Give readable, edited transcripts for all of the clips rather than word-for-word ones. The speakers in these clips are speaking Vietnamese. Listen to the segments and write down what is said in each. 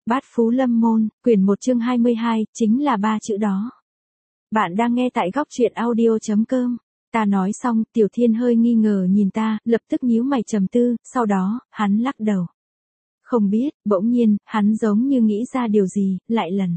Bát Phú Lâm Môn, quyển 1 chương 22, chính là 3 chữ đó. Bạn đang nghe tại góc truyện audio.com. Ta nói xong, Tiểu Thiên hơi nghi ngờ nhìn ta, lập tức nhíu mày trầm tư, sau đó, hắn lắc đầu. Không biết, bỗng nhiên, hắn giống như nghĩ ra điều gì, lại lần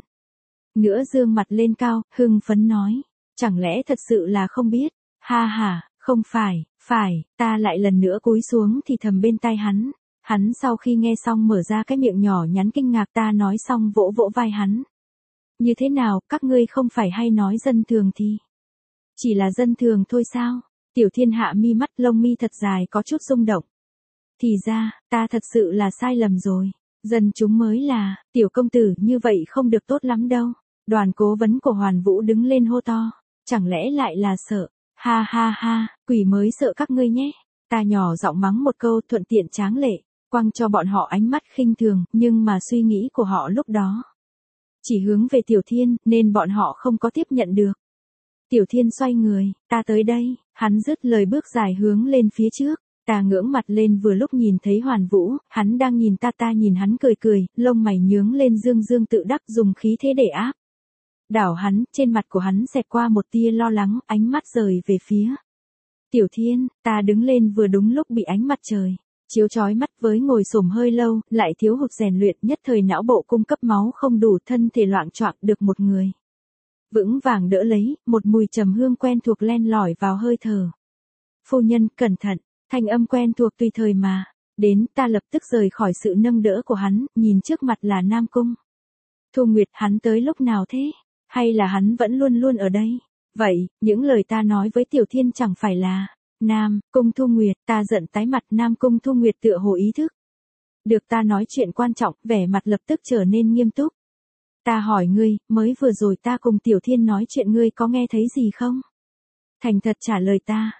nữa dương mặt lên cao, hưng phấn nói. Chẳng lẽ thật sự là không biết? Ha ha, không phải, ta lại lần nữa cúi xuống thì thầm bên tai hắn. Hắn sau khi nghe xong mở ra cái miệng nhỏ nhắn kinh ngạc, ta nói xong vỗ vỗ vai hắn. Như thế nào, các ngươi không phải hay nói dân thường thì? Chỉ là dân thường thôi sao? Tiểu Thiên hạ mi mắt, lông mi thật dài có chút rung động. Thì ra, ta thật sự là sai lầm rồi. Dân chúng mới là, tiểu công tử như vậy không được tốt lắm đâu. Đoàn cố vấn của Hoàn Vũ đứng lên hô to. Chẳng lẽ lại là sợ? Ha ha ha, quỷ mới sợ các ngươi nhé. Ta nhỏ giọng mắng một câu thuận tiện tráng lệ, quăng cho bọn họ ánh mắt khinh thường, nhưng mà suy nghĩ của họ lúc đó chỉ hướng về Tiểu Thiên, nên bọn họ không có tiếp nhận được. Tiểu Thiên xoay người, ta tới đây, hắn dứt lời bước dài hướng lên phía trước. Ta ngưỡng mặt lên vừa lúc nhìn thấy Hoàn Vũ, hắn đang nhìn ta, ta nhìn hắn cười cười, lông mày nhướng lên dương dương tự đắc, dùng khí thế để áp đảo hắn, trên mặt của hắn xẹt qua một tia lo lắng, ánh mắt rời về phía Tiểu Thiên. Ta đứng lên vừa đúng lúc bị ánh mặt trời chiếu chói mắt, với ngồi xổm hơi lâu, lại thiếu hụt rèn luyện, nhất thời não bộ cung cấp máu không đủ, thân thể loạng choạng, được một người vững vàng đỡ lấy, một mùi trầm hương quen thuộc len lỏi vào hơi thở. Phu nhân, cẩn thận, thanh âm quen thuộc tùy thời mà đến, ta lập tức rời khỏi sự nâng đỡ của hắn, nhìn trước mặt là Nam Cung Thu Nguyệt. Hắn tới lúc nào thế? Hay là hắn vẫn luôn luôn ở đây? Vậy, những lời ta nói với Tiểu Thiên chẳng phải là Nam Cung Thu Nguyệt? Ta giận tái mặt. Nam Cung Thu Nguyệt tựa hồ ý thức được ta nói chuyện quan trọng, vẻ mặt lập tức trở nên nghiêm túc. Ta hỏi ngươi, mới vừa rồi ta cùng Tiểu Thiên nói chuyện, ngươi có nghe thấy gì không? Thành thật trả lời ta.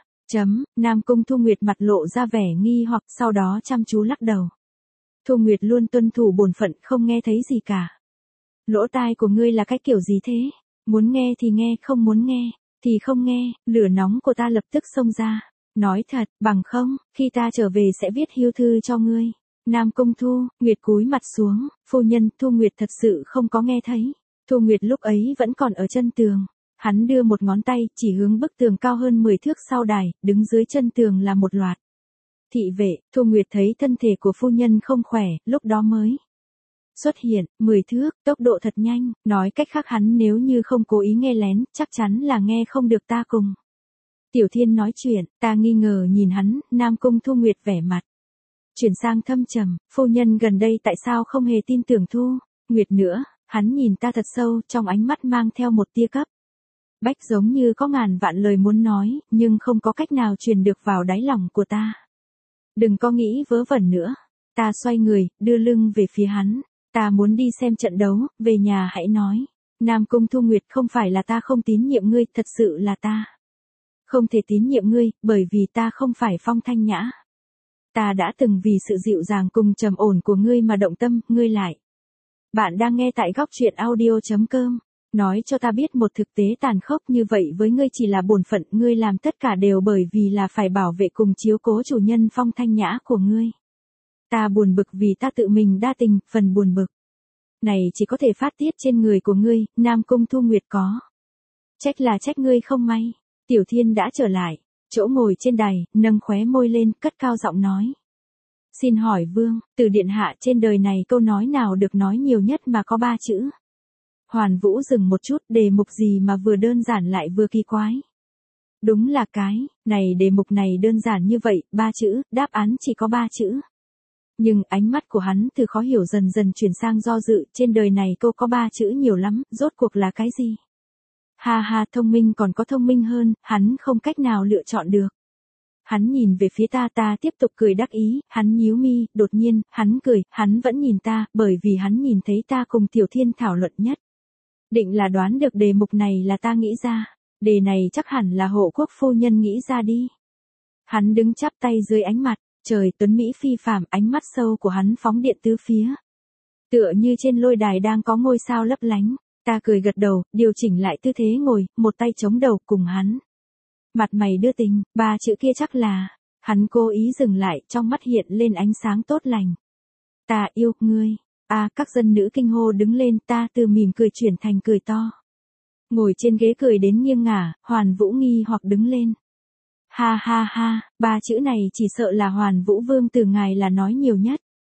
Nam Cung Thu Nguyệt mặt lộ ra vẻ nghi hoặc, sau đó chăm chú lắc đầu. Thu Nguyệt luôn tuân thủ bổn phận, không nghe thấy gì cả. Lỗ tai của ngươi là cái kiểu gì thế? Muốn nghe thì nghe, không muốn nghe thì không nghe. Lửa nóng của ta lập tức xông ra. Nói thật, bằng không, khi ta trở về sẽ viết hưu thư cho ngươi. Nam Cung Thu Nguyệt cúi mặt xuống. Phu nhân, Thu Nguyệt thật sự không có nghe thấy. Thu Nguyệt lúc ấy vẫn còn ở chân tường. Hắn đưa một ngón tay, chỉ hướng bức tường cao hơn 10 thước sau đài, đứng dưới chân tường là một loạt thị vệ. Thu Nguyệt thấy thân thể của phu nhân không khỏe, lúc đó mới xuất hiện, 10 thước, tốc độ thật nhanh, nói cách khác hắn nếu như không cố ý nghe lén, chắc chắn là nghe không được ta cùng Tiểu Thiên nói chuyện. Ta nghi ngờ nhìn hắn. Nam Cung Thu Nguyệt vẻ mặt chuyển sang thâm trầm. Phu nhân gần đây tại sao không hề tin tưởng Thu Nguyệt nữa? Hắn nhìn ta thật sâu, trong ánh mắt mang theo một tia cấp bách, giống như có ngàn vạn lời muốn nói, nhưng không có cách nào truyền được vào đáy lòng của ta. Đừng có nghĩ vớ vẩn nữa. Ta xoay người, đưa lưng về phía hắn. Ta muốn đi xem trận đấu, về nhà hãy nói. Nam Cung Thu Nguyệt, không phải là ta không tín nhiệm ngươi, thật sự là ta không thể tín nhiệm ngươi, bởi vì ta không phải Phong Thanh Nhã. Ta đã từng vì sự dịu dàng cùng trầm ổn của ngươi mà động tâm, ngươi lại. Bạn đang nghe tại góc truyện audio.com. Nói cho ta biết một thực tế tàn khốc như vậy với ngươi chỉ là bổn phận, ngươi làm tất cả đều bởi vì là phải bảo vệ cùng chiếu cố chủ nhân Phong Thanh Nhã của ngươi. Ta buồn bực vì ta tự mình đa tình, phần buồn bực này chỉ có thể phát tiết trên người của ngươi. Nam Cung Thu Nguyệt có trách là trách ngươi không may. Tiểu Thiên đã trở lại, chỗ ngồi trên đài, nâng khóe môi lên, cất cao giọng nói. Xin hỏi vương, từ điện hạ, trên đời này câu nói nào được nói nhiều nhất mà có 3 chữ? Hoàn Vũ dừng một chút, đề mục gì mà vừa đơn giản lại vừa kỳ quái. Đúng là cái này, đề mục này đơn giản như vậy, 3 chữ, đáp án chỉ có 3 chữ. Nhưng ánh mắt của hắn từ khó hiểu dần dần chuyển sang do dự, trên đời này câu có 3 chữ nhiều lắm, rốt cuộc là cái gì? Ha ha, thông minh còn có thông minh hơn, hắn không cách nào lựa chọn được. Hắn nhìn về phía ta, ta tiếp tục cười đắc ý, hắn nhíu mi, đột nhiên, hắn cười, hắn vẫn nhìn ta, bởi vì hắn nhìn thấy ta cùng Tiểu Thiên thảo luận nhất. Định là đoán được đề mục này là ta nghĩ ra. Đề này chắc hẳn là hộ quốc phu nhân nghĩ ra đi. Hắn đứng chắp tay dưới ánh mặt trời tuấn mỹ phi phàm, ánh mắt sâu của hắn phóng điện tứ phía. Tựa như trên lôi đài đang có ngôi sao lấp lánh. Ta cười gật đầu, điều chỉnh lại tư thế ngồi, một tay chống đầu cùng hắn. Mặt mày đưa tình, 3 chữ kia chắc là. Hắn cố ý dừng lại, trong mắt hiện lên ánh sáng tốt lành. Ta yêu ngươi. Các dân nữ kinh hô đứng lên, ta từ mỉm cười chuyển thành cười to. Ngồi trên ghế cười đến nghiêng ngả, Hoàn Vũ nghi hoặc đứng lên. Ha ha ha, ba chữ này chỉ sợ là Hoàn Vũ vương tử ngài là nói nhiều nhất.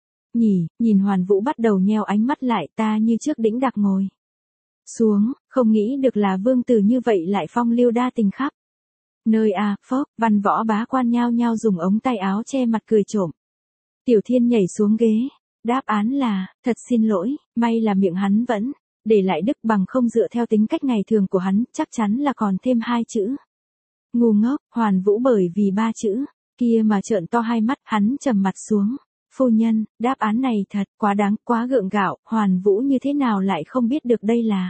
Nhìn Hoàn Vũ bắt đầu nheo ánh mắt lại, ta như trước đĩnh đạc ngồi xuống, không nghĩ được là vương tử như vậy lại phong lưu đa tình khắp nơi. Văn võ bá quan nhao nhao dùng ống tay áo che mặt cười trộm. Tiểu Thiên nhảy xuống ghế, đáp án là, thật xin lỗi, may là miệng hắn vẫn để lại đức, bằng không dựa theo tính cách ngày thường của hắn, chắc chắn là còn thêm 2 chữ. Ngu ngốc. Hoàn Vũ bởi vì 3 chữ kia mà trợn to hai mắt, hắn trầm mặt xuống. Phu nhân, đáp án này thật quá đáng, quá gượng gạo, Hoàn Vũ như thế nào lại không biết được đây là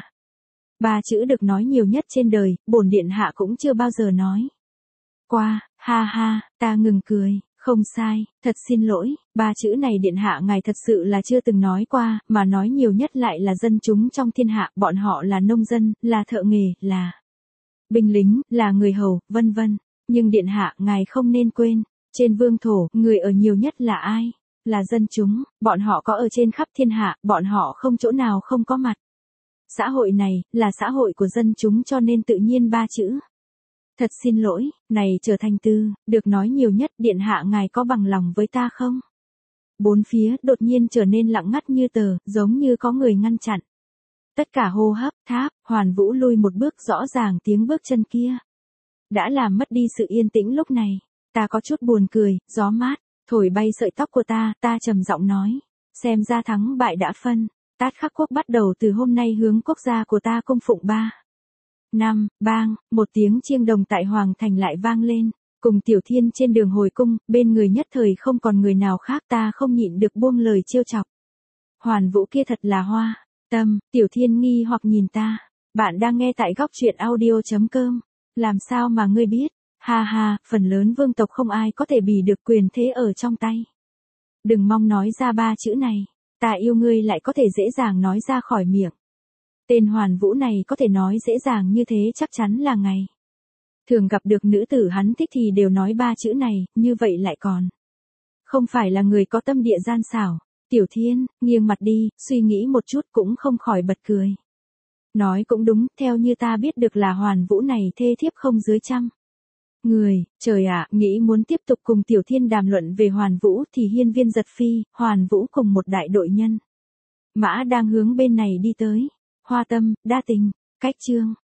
3 chữ được nói nhiều nhất trên đời, bổn điện hạ cũng chưa bao giờ nói qua. Ha ha, ta ngừng cười. Không sai, thật xin lỗi, 3 chữ này điện hạ ngài thật sự là chưa từng nói qua, mà nói nhiều nhất lại là dân chúng trong thiên hạ, bọn họ là nông dân, là thợ nghề, là binh lính, là người hầu, vân vân. Nhưng điện hạ ngài không nên quên, trên vương thổ, người ở nhiều nhất là ai? Là dân chúng, bọn họ có ở trên khắp thiên hạ, bọn họ không chỗ nào không có mặt. Xã hội này, là xã hội của dân chúng, cho nên tự nhiên 3 chữ. Thật xin lỗi, này trở thành từ, được nói nhiều nhất, điện hạ ngài có bằng lòng với ta không? Bốn phía đột nhiên trở nên lặng ngắt như tờ, giống như có người ngăn chặn. Tất cả hô hấp, tháp, Hoàn Vũ lui một bước, rõ ràng tiếng bước chân kia đã làm mất đi sự yên tĩnh lúc này. Ta có chút buồn cười, gió mát thổi bay sợi tóc của ta trầm giọng nói, xem ra thắng bại đã phân. Tát Khắc quốc bắt đầu từ hôm nay hướng quốc gia của ta cung phụng 3 năm. Bang, một tiếng chiêng đồng tại Hoàng thành lại vang lên, cùng Tiểu Thiên trên đường hồi cung, bên người nhất thời không còn người nào khác, ta không nhịn được buông lời trêu chọc. Hoàn Vũ kia thật là hoa tâm. Tiểu Thiên nghi hoặc nhìn ta. Bạn đang nghe tại góc truyện audio.com. Làm sao mà ngươi biết? Ha ha, phần lớn vương tộc không ai có thể bì được quyền thế ở trong tay. Đừng mong nói ra 3 chữ này. Ta yêu ngươi lại có thể dễ dàng nói ra khỏi miệng. Tên Hoàn Vũ này có thể nói dễ dàng như thế, chắc chắn là ngày thường gặp được nữ tử hắn thích thì đều nói 3 chữ này, như vậy lại còn không phải là người có tâm địa gian xảo. Tiểu Thiên, nghiêng mặt đi, suy nghĩ một chút cũng không khỏi bật cười. Nói cũng đúng, theo như ta biết được là Hoàn Vũ này thê thiếp không dưới 100 người. Trời ạ, nghĩ muốn tiếp tục cùng Tiểu Thiên đàm luận về Hoàn Vũ thì hiên viên giật phi, Hoàn Vũ cùng một đại đội nhân mã đang hướng bên này đi tới. Hoa tâm, đa tình, cách chương.